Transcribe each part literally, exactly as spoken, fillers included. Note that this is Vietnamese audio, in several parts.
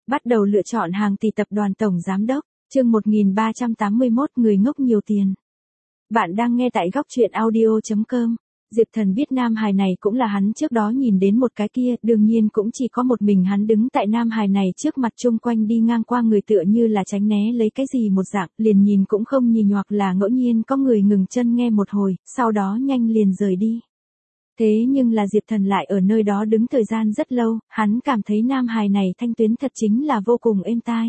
Bắt đầu lựa chọn hàng tỷ tập đoàn tổng giám đốc, chương một nghìn ba trăm tám mươi mốt người ngốc nhiều tiền. Bạn đang nghe tại góc truyện audio chấm com. Diệp Thần biết nam hài này cũng là hắn trước đó nhìn đến một cái kia, đương nhiên cũng chỉ có một mình hắn đứng tại nam hài này trước mặt, chung quanh đi ngang qua người tựa như là tránh né lấy cái gì một dạng, liền nhìn cũng không nhìn, hoặc là ngẫu nhiên có người ngừng chân nghe một hồi, sau đó nhanh liền rời đi. Thế nhưng là Diệp Thần lại ở nơi đó đứng thời gian rất lâu, hắn cảm thấy nam hài này thanh tuyến thật chính là vô cùng êm tai.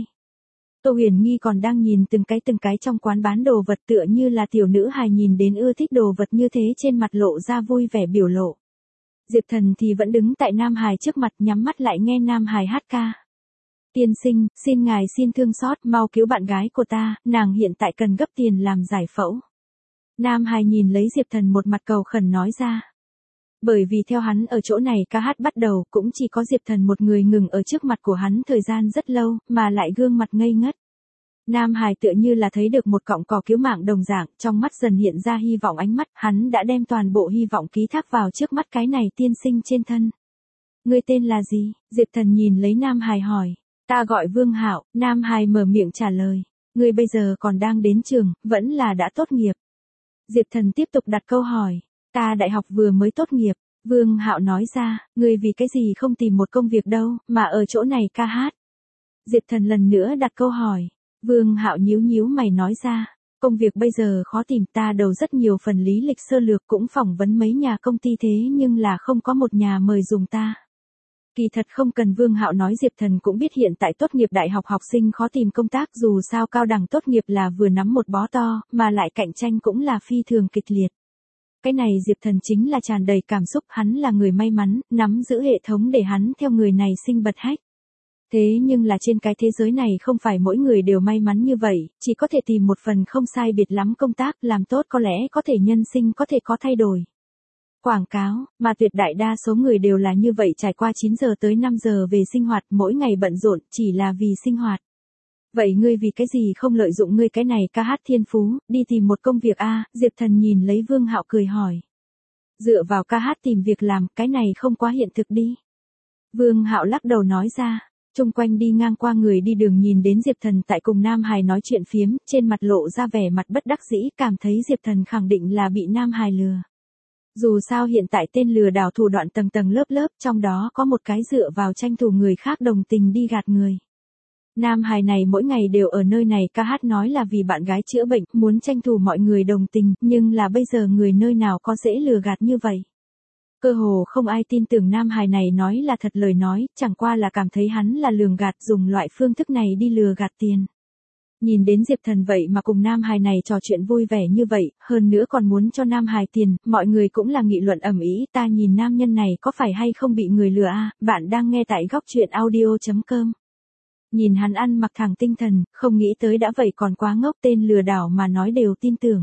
Tô Huyền Nghi còn đang nhìn từng cái từng cái trong quán bán đồ vật, tựa như là tiểu nữ hài nhìn đến ưa thích đồ vật như thế, trên mặt lộ ra vui vẻ biểu lộ. Diệp Thần thì vẫn đứng tại nam hài trước mặt, nhắm mắt lại nghe nam hài hát ca. Tiên sinh, xin ngài xin thương xót, mau cứu bạn gái của ta, nàng hiện tại cần gấp tiền làm giải phẫu. Nam hài nhìn lấy Diệp Thần một mặt cầu khẩn nói ra. Bởi vì theo hắn ở chỗ này ca hát bắt đầu, cũng chỉ có Diệp Thần một người ngừng ở trước mặt của hắn thời gian rất lâu, mà lại gương mặt ngây ngất. Nam hài tựa như là thấy được một cọng cỏ cứu mạng đồng dạng, trong mắt dần hiện ra hy vọng ánh mắt, hắn đã đem toàn bộ hy vọng ký thác vào trước mắt cái này tiên sinh trên thân. Ngươi tên là gì? Diệp Thần nhìn lấy nam hài hỏi. Ta gọi Vương Hạo. Nam hài mở miệng trả lời. Ngươi bây giờ còn đang đến trường, vẫn là đã tốt nghiệp? Diệp Thần tiếp tục đặt câu hỏi. Ta đại học vừa mới tốt nghiệp. Vương Hạo nói ra, ngươi vì cái gì không tìm một công việc đâu, mà ở chỗ này ca hát? Diệp Thần lần nữa đặt câu hỏi. Vương Hạo nhíu nhíu mày nói ra, công việc bây giờ khó tìm, ta đầu rất nhiều phần lý lịch sơ lược, cũng phỏng vấn mấy nhà công ty, thế nhưng là không có một nhà mời dùng ta. Kỳ thật không cần Vương Hạo nói, Diệp Thần cũng biết hiện tại tốt nghiệp đại học học sinh khó tìm công tác, dù sao cao đẳng tốt nghiệp là vừa nắm một bó to, mà lại cạnh tranh cũng là phi thường kịch liệt. Cái này Diệp Thần chính là tràn đầy cảm xúc, hắn là người may mắn, nắm giữ hệ thống để hắn theo người này sinh bật hách. Thế nhưng là trên cái thế giới này không phải mỗi người đều may mắn như vậy, chỉ có thể tìm một phần không sai biệt lắm công tác, làm tốt có lẽ có thể nhân sinh có thể có thay đổi. Quảng cáo, mà tuyệt đại đa số người đều là như vậy, trải qua chín giờ tới năm giờ về sinh hoạt, mỗi ngày bận rộn, chỉ là vì sinh hoạt. Vậy ngươi vì cái gì không lợi dụng ngươi cái này ca hát thiên phú, đi tìm một công việc a? Diệp Thần nhìn lấy Vương Hạo cười hỏi. Dựa vào ca hát tìm việc làm, cái này không quá hiện thực đi. Vương Hạo lắc đầu nói ra. Chung quanh đi ngang qua người đi đường nhìn đến Diệp Thần tại cùng nam hài nói chuyện phiếm, trên mặt lộ ra vẻ mặt bất đắc dĩ, cảm thấy Diệp Thần khẳng định là bị nam hài lừa. Dù sao hiện tại tên lừa đảo thủ đoạn tầng tầng lớp lớp, trong đó có một cái dựa vào tranh thủ người khác đồng tình đi gạt người. Nam hài này mỗi ngày đều ở nơi này ca hát, nói là vì bạn gái chữa bệnh, muốn tranh thủ mọi người đồng tình, nhưng là bây giờ người nơi nào có dễ lừa gạt như vậy. Cơ hồ không ai tin tưởng nam hài này nói là thật lời nói, chẳng qua là cảm thấy hắn là lường gạt, dùng loại phương thức này đi lừa gạt tiền. Nhìn đến Diệp Thần vậy mà cùng nam hài này trò chuyện vui vẻ như vậy, hơn nữa còn muốn cho nam hài tiền, mọi người cũng là nghị luận ầm ĩ, ta nhìn nam nhân này có phải hay không bị người lừa a? Bạn đang nghe tại góc truyện audio chấm com. Nhìn hắn ăn mặc thẳng tinh thần, không nghĩ tới đã vậy còn quá ngốc, tên lừa đảo mà nói đều tin tưởng.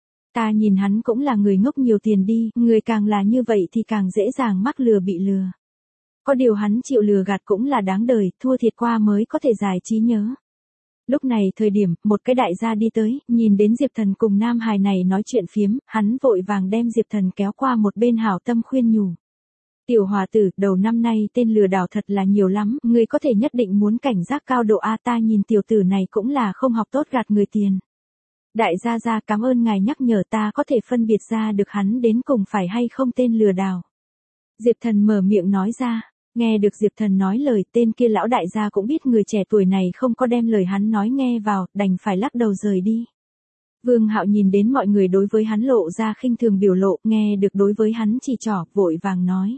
Ta nhìn hắn cũng là người ngốc nhiều tiền đi, người càng là như vậy thì càng dễ dàng mắc lừa bị lừa. Có điều hắn chịu lừa gạt cũng là đáng đời, thua thiệt qua mới có thể giải trí nhớ. Lúc này thời điểm, một cái đại gia đi tới, nhìn đến Diệp Thần cùng nam hài này nói chuyện phiếm, hắn vội vàng đem Diệp Thần kéo qua một bên, hảo tâm khuyên nhủ. Tiểu hòa tử, đầu năm nay tên lừa đảo thật là nhiều lắm, người có thể nhất định muốn cảnh giác cao độ a, ta nhìn tiểu tử này cũng là không học tốt gạt người tiền. Đại gia gia, cảm ơn ngài nhắc nhở, ta có thể phân biệt ra được hắn đến cùng phải hay không tên lừa đảo. Diệp Thần mở miệng nói ra, nghe được Diệp Thần nói lời, tên kia lão đại gia cũng biết người trẻ tuổi này không có đem lời hắn nói nghe vào, đành phải lắc đầu rời đi. Vương Hạo nhìn đến mọi người đối với hắn lộ ra khinh thường biểu lộ, nghe được đối với hắn chỉ trỏ, vội vàng nói.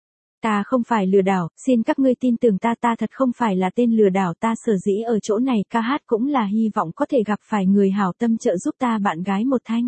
Ta không phải lừa đảo, xin các ngươi tin tưởng ta, ta thật không phải là tên lừa đảo, ta sở dĩ ở chỗ này ca hát cũng là hy vọng có thể gặp phải người hảo tâm trợ giúp ta bạn gái một thanh.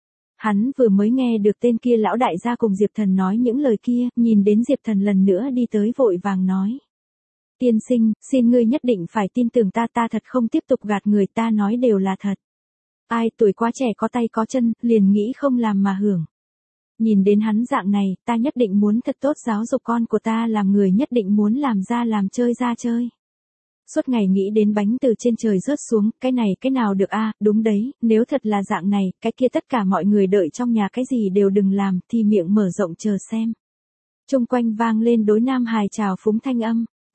Hắn vừa mới nghe được tên kia lão đại gia cùng Diệp Thần nói những lời kia, nhìn đến Diệp Thần lần nữa đi tới vội vàng nói. Tiên sinh, xin ngươi nhất định phải tin tưởng ta, ta thật không tiếp tục gạt người, ta nói đều là thật. Ai tuổi quá trẻ có tay có chân, liền nghĩ không làm mà hưởng. Nhìn đến hắn dạng này, ta nhất định muốn thật tốt giáo dục con của ta, làm người nhất định muốn làm ra làm chơi ra chơi. Suốt ngày nghĩ đến bánh từ trên trời rớt xuống, cái này cái nào được a? Đúng đấy, nếu thật là dạng này, cái kia tất cả mọi người đợi trong nhà cái gì đều đừng làm, thì miệng mở rộng chờ xem. Chung quanh vang lên đối nam hài chào phúng thanh âm.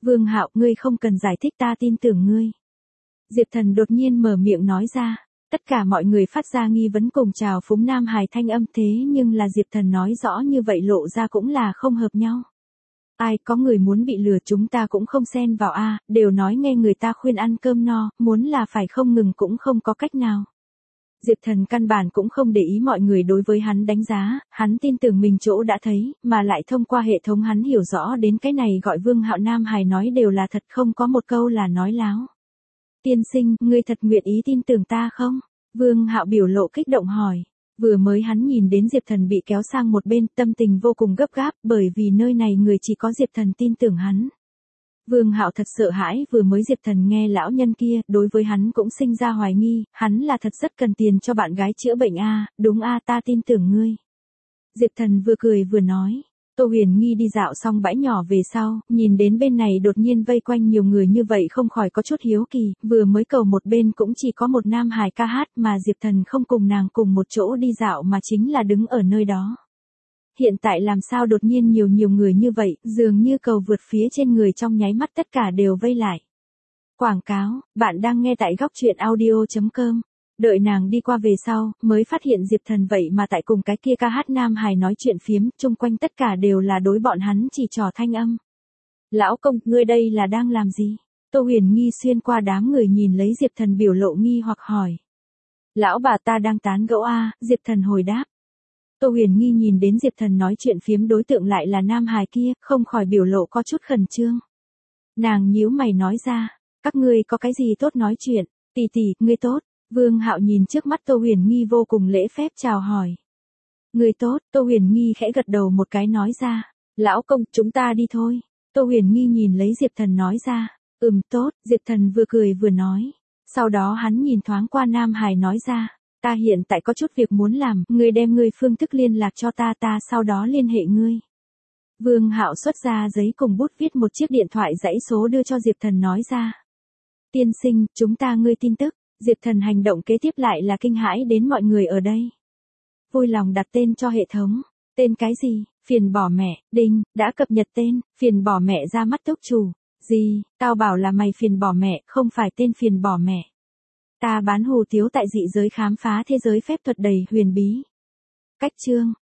Vương Hạo, ngươi không cần giải thích, ta tin tưởng ngươi. Diệp Thần đột nhiên mở miệng nói ra. Tất cả mọi người phát ra nghi vấn cùng chào phúng Nam Hải thanh âm, thế nhưng là Diệp Thần nói rõ như vậy lộ ra cũng là không hợp nhau. Ai, có người muốn bị lừa, chúng ta cũng không xen vào a, đều nói nghe người ta khuyên ăn cơm no, muốn là phải không ngừng cũng không có cách nào. Diệp Thần căn bản cũng không để ý mọi người đối với hắn đánh giá, hắn tin tưởng mình chỗ đã thấy, mà lại thông qua hệ thống hắn hiểu rõ đến cái này gọi Vương Hạo Nam Hải nói đều là thật, không có một câu là nói láo. Tiên sinh, ngươi thật nguyện ý tin tưởng ta không? Vương Hạo biểu lộ kích động hỏi. Vừa mới hắn nhìn đến Diệp Thần bị kéo sang một bên, tâm tình vô cùng gấp gáp, bởi vì nơi này người chỉ có Diệp Thần tin tưởng hắn. Vương Hạo thật sợ hãi, vừa mới Diệp Thần nghe lão nhân kia, đối với hắn cũng sinh ra hoài nghi, hắn là thật rất cần tiền cho bạn gái chữa bệnh a, đúng a, ta tin tưởng ngươi. Diệp Thần vừa cười vừa nói. Tô Huyền Nghi đi dạo xong bãi nhỏ về sau, nhìn đến bên này đột nhiên vây quanh nhiều người như vậy không khỏi có chút hiếu kỳ, vừa mới cầu một bên cũng chỉ có một nam hài ca hát mà Diệp Thần không cùng nàng cùng một chỗ đi dạo mà chính là đứng ở nơi đó. Hiện tại làm sao đột nhiên nhiều nhiều người như vậy, dường như cầu vượt phía trên người trong nháy mắt tất cả đều vây lại. Quảng cáo, bạn đang nghe tại góc truyện audio chấm com. Đợi nàng đi qua về sau, mới phát hiện Diệp Thần vậy mà tại cùng cái kia ca hát nam hài nói chuyện phiếm, chung quanh tất cả đều là đối bọn hắn chỉ trò thanh âm. Lão công, ngươi đây là đang làm gì? Tô Huyền Nghi xuyên qua đám người nhìn lấy Diệp Thần biểu lộ nghi hoặc hỏi. Lão bà, ta đang tán gẫu a, Diệp Thần hồi đáp. Tô Huyền Nghi nhìn đến Diệp Thần nói chuyện phiếm đối tượng lại là nam hài kia, không khỏi biểu lộ có chút khẩn trương. Nàng nhíu mày nói ra, các ngươi có cái gì tốt nói chuyện, tỷ tỷ, ngươi tốt. Vương Hạo nhìn trước mắt Tô Huyền Nghi vô cùng lễ phép chào hỏi. Người tốt, Tô Huyền Nghi khẽ gật đầu một cái nói ra. Lão công, chúng ta đi thôi. Tô Huyền Nghi nhìn lấy Diệp Thần nói ra. Ừm tốt, Diệp Thần vừa cười vừa nói. Sau đó hắn nhìn thoáng qua Nam Hải nói ra. Ta hiện tại có chút việc muốn làm, ngươi đem ngươi phương thức liên lạc cho ta, ta sau đó liên hệ ngươi. Vương Hạo xuất ra giấy cùng bút viết một chiếc điện thoại dãy số đưa cho Diệp Thần nói ra. Tiên sinh, chúng ta ngươi tin tức. Diệp Thần hành động kế tiếp lại là kinh hãi đến mọi người ở đây. Vui lòng đặt tên cho hệ thống. Tên cái gì? Phiền bỏ mẹ, đinh, đã cập nhật tên, phiền bỏ mẹ ra mắt túc chủ. Gì, tao bảo là mày phiền bỏ mẹ, không phải tên phiền bỏ mẹ. Ta bán hủ tiếu tại dị giới khám phá thế giới phép thuật đầy huyền bí. Cách chương.